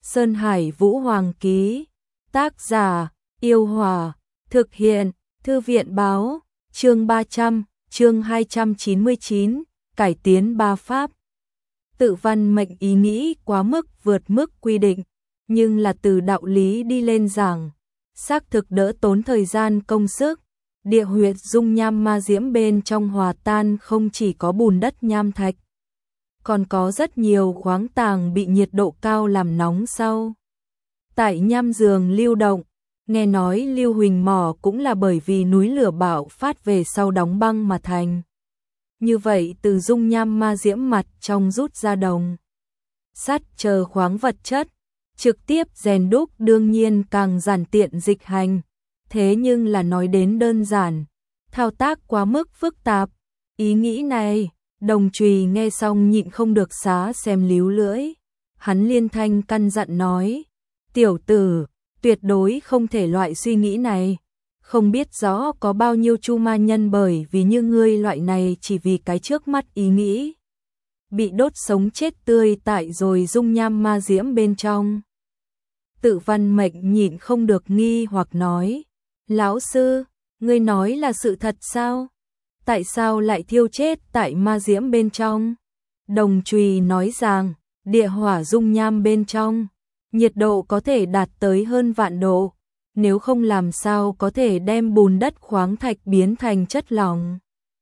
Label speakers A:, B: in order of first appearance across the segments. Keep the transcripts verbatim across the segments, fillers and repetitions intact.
A: Sơn Hải Vũ Hoàng ký. Tác giả, Yêu Hòa. Thực hiện, Thư viện Báo. Chương ba trăm, chương hai trăm chín mươi chín, cải tiến ba pháp. Tự văn mệnh ý nghĩ quá mức vượt mức quy định, nhưng là từ đạo lý đi lên giảng, xác thực đỡ tốn thời gian công sức. Địa huyệt dung nham ma diễm bên trong hòa tan không chỉ có bùn đất nham thạch, còn có rất nhiều khoáng tàng bị nhiệt độ cao làm nóng sau. Tại nham giường lưu động, nghe nói lưu huỳnh mỏ cũng là bởi vì núi lửa bạo phát về sau đóng băng mà thành. Như vậy từ dung nham ma diễm mặt trong rút ra đồng, sắt chờ khoáng vật chất, trực tiếp rèn đúc đương nhiên càng giản tiện dịch hành. Thế nhưng là nói đến đơn giản, thao tác quá mức phức tạp. Ý nghĩ này, Đồng Trùy nghe xong nhịn không được xá xem líu lưỡi. Hắn liên thanh căn dặn nói, tiểu tử, tuyệt đối không thể loại suy nghĩ này. Không biết rõ có bao nhiêu chu ma nhân bởi vì như ngươi loại này chỉ vì cái trước mắt ý nghĩ, bị đốt sống chết tươi tại rồi dung nham ma diễm bên trong. Tự văn mệnh nhịn không được nghi hoặc nói, lão sư, ngươi nói là sự thật sao? Tại sao lại thiêu chết tại ma diễm bên trong? Đồng Trùy nói rằng, địa hỏa dung nham bên trong, nhiệt độ có thể đạt tới hơn vạn độ, nếu không làm sao có thể đem bùn đất khoáng thạch biến thành chất lỏng.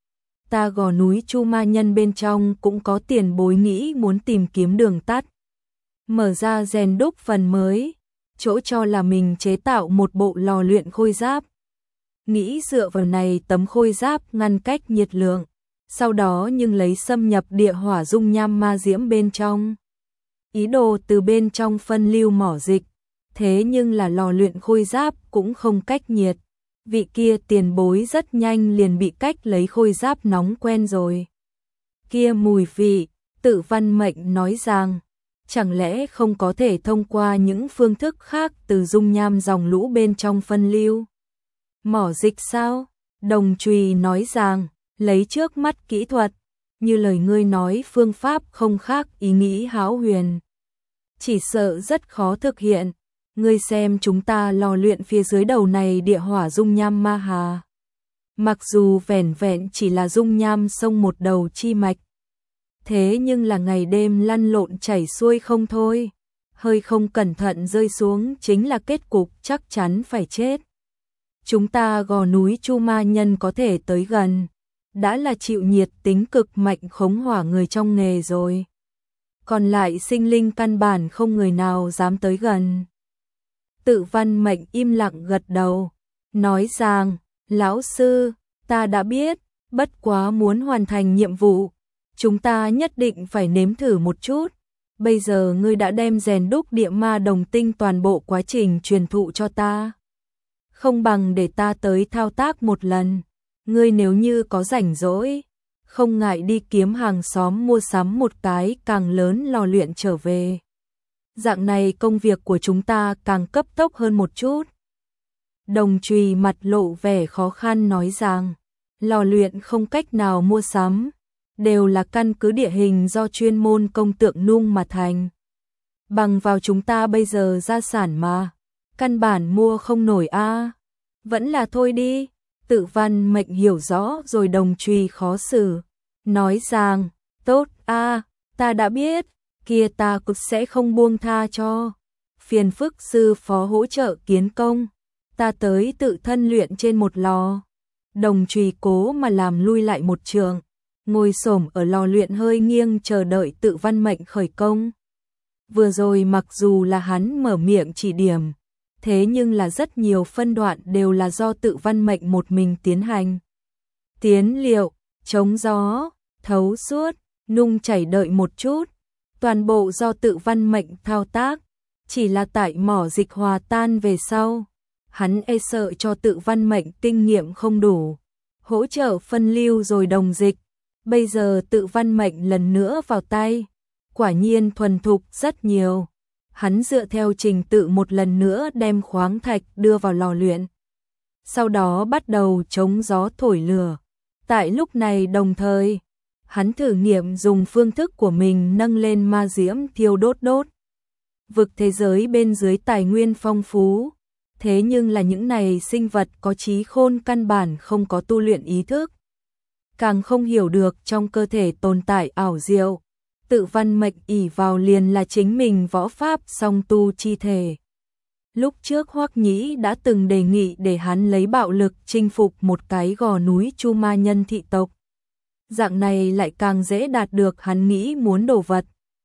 A: Ta gò núi chu ma nhân bên trong cũng có tiền bối nghĩ muốn tìm kiếm đường tắt, mở ra rèn đúc phần mới, chỗ cho là mình chế tạo một bộ lò luyện khôi giáp. Nghĩ dựa vào này tấm khôi giáp ngăn cách nhiệt lượng, sau đó nhưng lấy xâm nhập địa hỏa dung nham ma diễm bên trong. Ý đồ từ bên trong phân lưu mỏ dịch, thế nhưng là lò luyện khôi giáp cũng không cách nhiệt. Vị kia tiền bối rất nhanh liền bị cách lấy khôi giáp nóng quen rồi. Kia mùi vị, Tự văn mệnh nói rằng, chẳng lẽ không có thể thông qua những phương thức khác từ dung nham dòng lũ bên trong phân lưu mỏ dịch sao? Đồng Trùy nói rằng, lấy trước mắt kỹ thuật, như lời ngươi nói phương pháp không khác ý nghĩ hão huyền, chỉ sợ rất khó thực hiện. Ngươi xem chúng ta lò luyện phía dưới đầu này địa hỏa dung nham ma hà, mặc dù vẻn vẹn chỉ là dung nham sông một đầu chi mạch, thế nhưng là ngày đêm lăn lộn chảy xuôi không thôi, hơi không cẩn thận rơi xuống chính là kết cục chắc chắn phải chết. Chúng ta gò núi chu ma nhân có thể tới gần, đã là chịu nhiệt tính cực mạnh khống hỏa người trong nghề rồi. Còn lại sinh linh căn bản không người nào dám tới gần. Tự văn mệnh im lặng gật đầu, nói rằng, lão sư, ta đã biết, bất quá muốn hoàn thành nhiệm vụ, chúng ta nhất định phải nếm thử một chút. Bây giờ ngươi đã đem rèn đúc địa ma đồng tinh toàn bộ quá trình truyền thụ cho ta, không bằng để ta tới thao tác một lần. Ngươi nếu như có rảnh rỗi, không ngại đi kiếm hàng xóm mua sắm một cái càng lớn lò luyện trở về. Dạng này công việc của chúng ta càng cấp tốc hơn một chút. Đồng Trùy mặt lộ vẻ khó khăn nói rằng, lò luyện không cách nào mua sắm, đều là căn cứ địa hình do chuyên môn công tượng nung mà thành. Bằng vào chúng ta bây giờ gia sản mà, căn bản mua không nổi a. À. Vẫn là thôi đi. Tự văn mệnh hiểu rõ rồi. Đồng Trùy khó xử, nói rằng, tốt a, à, ta đã biết, kia ta cũng sẽ không buông tha cho. Phiền phức sư phó hỗ trợ kiến công, ta tới tự thân luyện trên một lò. Đồng Trùy cố mà làm lui lại một trường, ngồi xổm ở lò luyện hơi nghiêng chờ đợi Tự văn mệnh khởi công. Vừa rồi mặc dù là hắn mở miệng chỉ điểm, thế nhưng là rất nhiều phân đoạn đều là do Tự văn mệnh một mình tiến hành. Tiến liệu, chống gió, thấu suốt, nung chảy đợi một chút, toàn bộ do Tự văn mệnh thao tác. Chỉ là tại mỏ dịch hòa tan về sau, hắn e sợ cho Tự văn mệnh kinh nghiệm không đủ, hỗ trợ phân lưu rồi đồng dịch. Bây giờ Tự văn mệnh lần nữa vào tay, quả nhiên thuần thục rất nhiều. Hắn dựa theo trình tự một lần nữa đem khoáng thạch đưa vào lò luyện, sau đó bắt đầu chống gió thổi lửa. Tại lúc này đồng thời, hắn thử nghiệm dùng phương thức của mình nâng lên ma diễm thiêu đốt đốt. vực thế giới bên dưới tài nguyên phong phú, thế nhưng là những này sinh vật có trí khôn căn bản không có tu luyện ý thức, càng không hiểu được trong cơ thể tồn tại ảo diệu. Tự Văn Mệnh ỷ vào liền là chính mình võ pháp song tu chi thể. Lúc trước Hoắc Nhĩ đã từng đề nghị để hắn lấy bạo lực chinh phục một cái gò núi Chu Ma Nhân thị tộc. Dạng này lại càng dễ đạt được hắn nghĩ muốn đồ vật.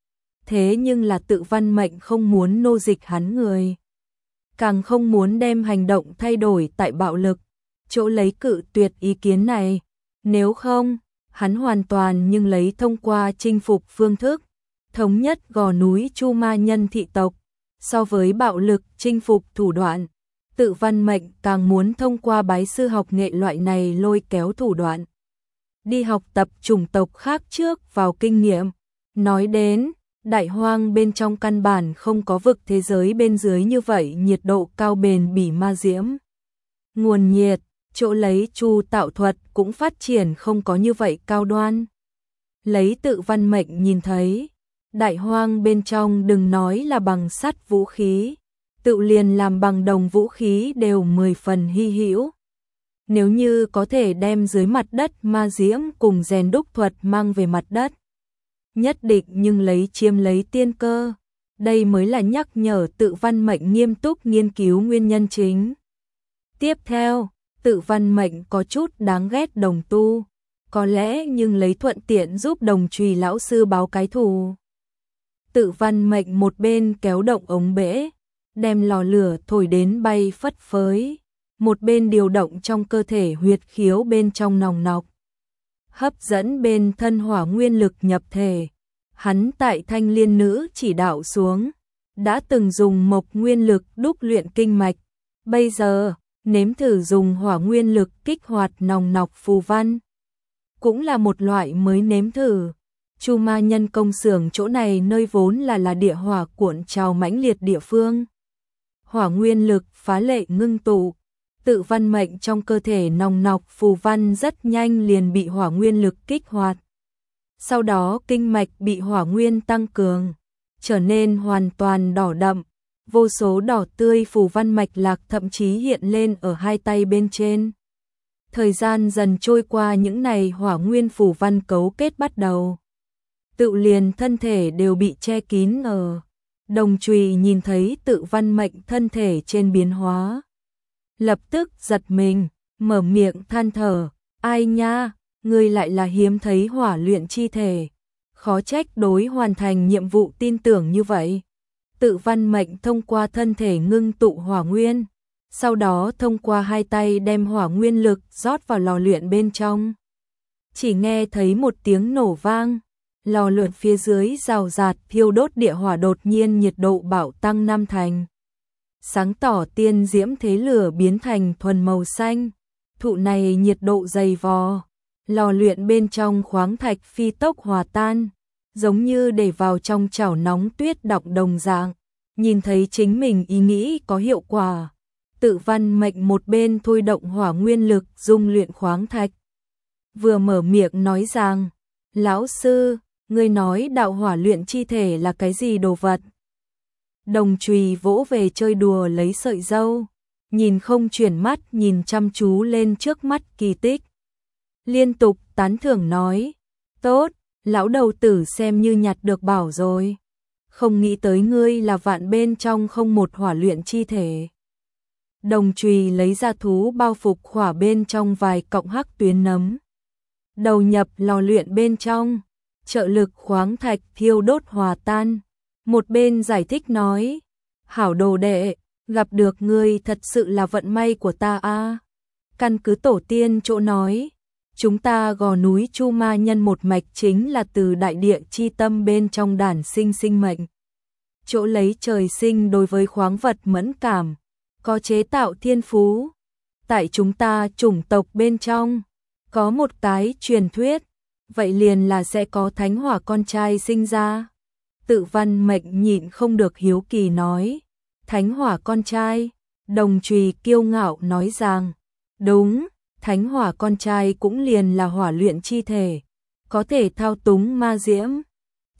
A: Thế nhưng là Tự Văn Mệnh không muốn nô dịch hắn người, càng không muốn đem hành động thay đổi tại bạo lực, chỗ lấy cự tuyệt ý kiến này. Nếu không, hắn hoàn toàn nhưng lấy thông qua chinh phục phương thức, thống nhất gò núi Chu Ma Nhân thị tộc. So với bạo lực chinh phục thủ đoạn, Tự Văn Mệnh càng muốn thông qua bái sư học nghệ loại này lôi kéo thủ đoạn, đi học tập chủng tộc khác trước vào kinh nghiệm. Nói đến, Đại Hoang bên trong căn bản không có vực thế giới bên dưới như vậy nhiệt độ cao bền bỉ ma diễm. Nguồn nhiệt, chỗ lấy chu tạo thuật cũng phát triển không có như vậy cao đoan. Lấy Tự Văn Mệnh nhìn thấy, Đại Hoang bên trong đừng nói là bằng sắt vũ khí, tự liền làm bằng đồng vũ khí đều mười phần hy hữu. Nếu như có thể đem dưới mặt đất ma diễm cùng rèn đúc thuật mang về mặt đất, nhất định nhưng lấy chiếm lấy tiên cơ. Đây mới là nhắc nhở Tự Văn Mệnh nghiêm túc nghiên cứu nguyên nhân chính. Tiếp theo, Tự Văn Mệnh có chút đáng ghét đồng tu, có lẽ nhưng lấy thuận tiện giúp Đồng Trùy lão sư báo cái thù. Tự Văn Mệnh một bên kéo động ống bể, đem lò lửa thổi đến bay phất phới, một bên điều động trong cơ thể huyệt khiếu bên trong nòng nọc, hấp dẫn bên thân hỏa nguyên lực nhập thể. Hắn tại Thanh Liên Nữ chỉ đạo xuống, đã từng dùng mộc nguyên lực đúc luyện kinh mạch, bây giờ nếm thử dùng hỏa nguyên lực kích hoạt nòng nọc phù văn, cũng là một loại mới nếm thử. Chu Ma Nhân công xưởng chỗ này nơi vốn là là địa hỏa cuộn trào mãnh liệt địa phương. Hỏa nguyên lực phá lệ ngưng tụ, Tự Văn Mệnh trong cơ thể nòng nọc phù văn rất nhanh liền bị hỏa nguyên lực kích hoạt. Sau đó kinh mạch bị hỏa nguyên tăng cường, trở nên hoàn toàn đỏ đậm, vô số đỏ tươi phù văn mạch lạc thậm chí hiện lên ở hai tay bên trên. Thời gian dần trôi qua, những này hỏa nguyên phù văn cấu kết bắt đầu, tự liền thân thể đều bị che kín ở. Đồng Trùy nhìn thấy Tự Văn Mệnh thân thể trên biến hóa, lập tức giật mình, mở miệng than thở, ai nha, ngươi lại là hiếm thấy hỏa luyện chi thể, khó trách đối hoàn thành nhiệm vụ tin tưởng như vậy. Tự Văn Mệnh thông qua thân thể ngưng tụ hỏa nguyên, sau đó thông qua hai tay đem hỏa nguyên lực rót vào lò luyện bên trong. Chỉ nghe thấy một tiếng nổ vang, lò luyện phía dưới rào rạt thiêu đốt địa hỏa đột nhiên nhiệt độ bạo tăng năm thành. Sáng tỏ tiên diễm thế lửa biến thành thuần màu xanh, thụ này nhiệt độ dày vò, lò luyện bên trong khoáng thạch phi tốc hòa tan, giống như để vào trong chảo nóng tuyết đọng đồng dạng. Nhìn thấy chính mình ý nghĩ có hiệu quả, Tự Văn Mệnh một bên thôi động hỏa nguyên lực dung luyện khoáng thạch, vừa mở miệng nói rằng, lão sư, ngươi nói đạo hỏa luyện chi thể là cái gì đồ vật? Đồng Trùy vỗ về chơi đùa lấy sợi dâu, nhìn không chuyển mắt nhìn chăm chú lên trước mắt kỳ tích. Liên tục tán thưởng nói, tốt, lão đầu tử xem như nhặt được bảo rồi. Không nghĩ tới ngươi là vạn bên trong không một hỏa luyện chi thể. Đồng Trùy lấy ra thú bao phục khỏa bên trong vài cọng hắc tuyến nấm, đầu nhập lò luyện bên trong, trợ lực khoáng thạch thiêu đốt hòa tan. Một bên giải thích nói, hảo đồ đệ, gặp được ngươi thật sự là vận may của ta a. Căn cứ tổ tiên chỗ nói, chúng ta gò núi Chu Ma Nhân một mạch chính là từ đại địa chi tâm bên trong đản sinh sinh mệnh. Chỗ lấy trời sinh đối với khoáng vật mẫn cảm, có chế tạo thiên phú. Tại chúng ta chủng tộc bên trong, có một cái truyền thuyết, vậy liền là sẽ có thánh hỏa con trai sinh ra. Tự Văn Mệnh nhịn không được hiếu kỳ nói, thánh hỏa con trai. Đồng Trùy kiêu ngạo nói rằng, đúng, thánh hỏa con trai cũng liền là hỏa luyện chi thể, có thể thao túng ma diễm.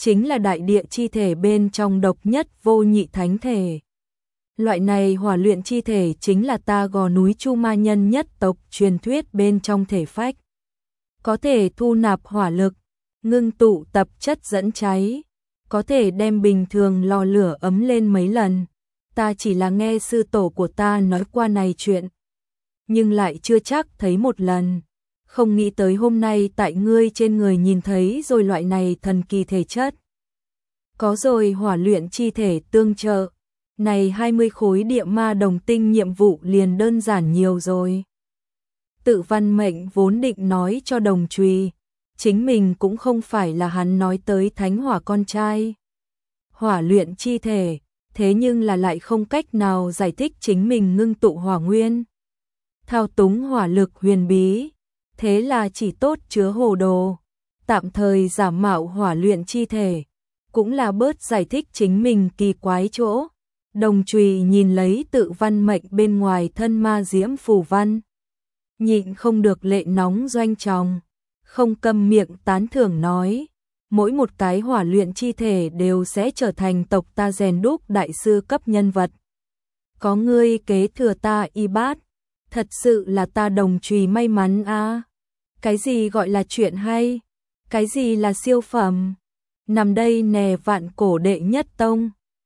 A: chính là đại địa chi thể bên trong độc nhất vô nhị thánh thể. Loại này hỏa luyện chi thể chính là ta gò núi Chu Ma Nhân nhất tộc truyền thuyết bên trong thể phách. Có thể thu nạp hỏa lực, ngưng tụ tập chất dẫn cháy, có thể đem bình thường lò lửa ấm lên mấy lần. Ta chỉ là nghe sư tổ của ta nói qua này chuyện, nhưng lại chưa chắc thấy một lần. Không nghĩ tới hôm nay tại ngươi trên người nhìn thấy rồi loại này thần kỳ thể chất. Có rồi hỏa luyện chi thể tương trợ, này hai mươi khối địa ma đồng tinh nhiệm vụ liền đơn giản nhiều rồi. Tự Văn Mệnh vốn định nói cho Đồng Trùy, chính mình cũng không phải là hắn nói tới thánh hỏa con trai. Hỏa luyện chi thể, thế nhưng là lại không cách nào giải thích chính mình ngưng tụ hỏa nguyên. Thao túng hỏa lực huyền bí, thế là chỉ tốt chứa hồ đồ, tạm thời giả mạo hỏa luyện chi thể, cũng là bớt giải thích chính mình kỳ quái chỗ. Đồng Trùy nhìn lấy Tự Văn Mệnh bên ngoài thân ma diễm phù văn, nhịn không được lệ nóng doanh tròng, không câm miệng tán thưởng nói, mỗi một cái hỏa luyện chi thể đều sẽ trở thành tộc ta rèn đúc đại sư cấp nhân vật. Có ngươi kế thừa ta y bát, thật sự là ta Đồng Trùy may mắn a. À. Cái gì gọi là chuyện hay? Cái gì là siêu phẩm? Nằm đây nè vạn cổ đệ nhất tông.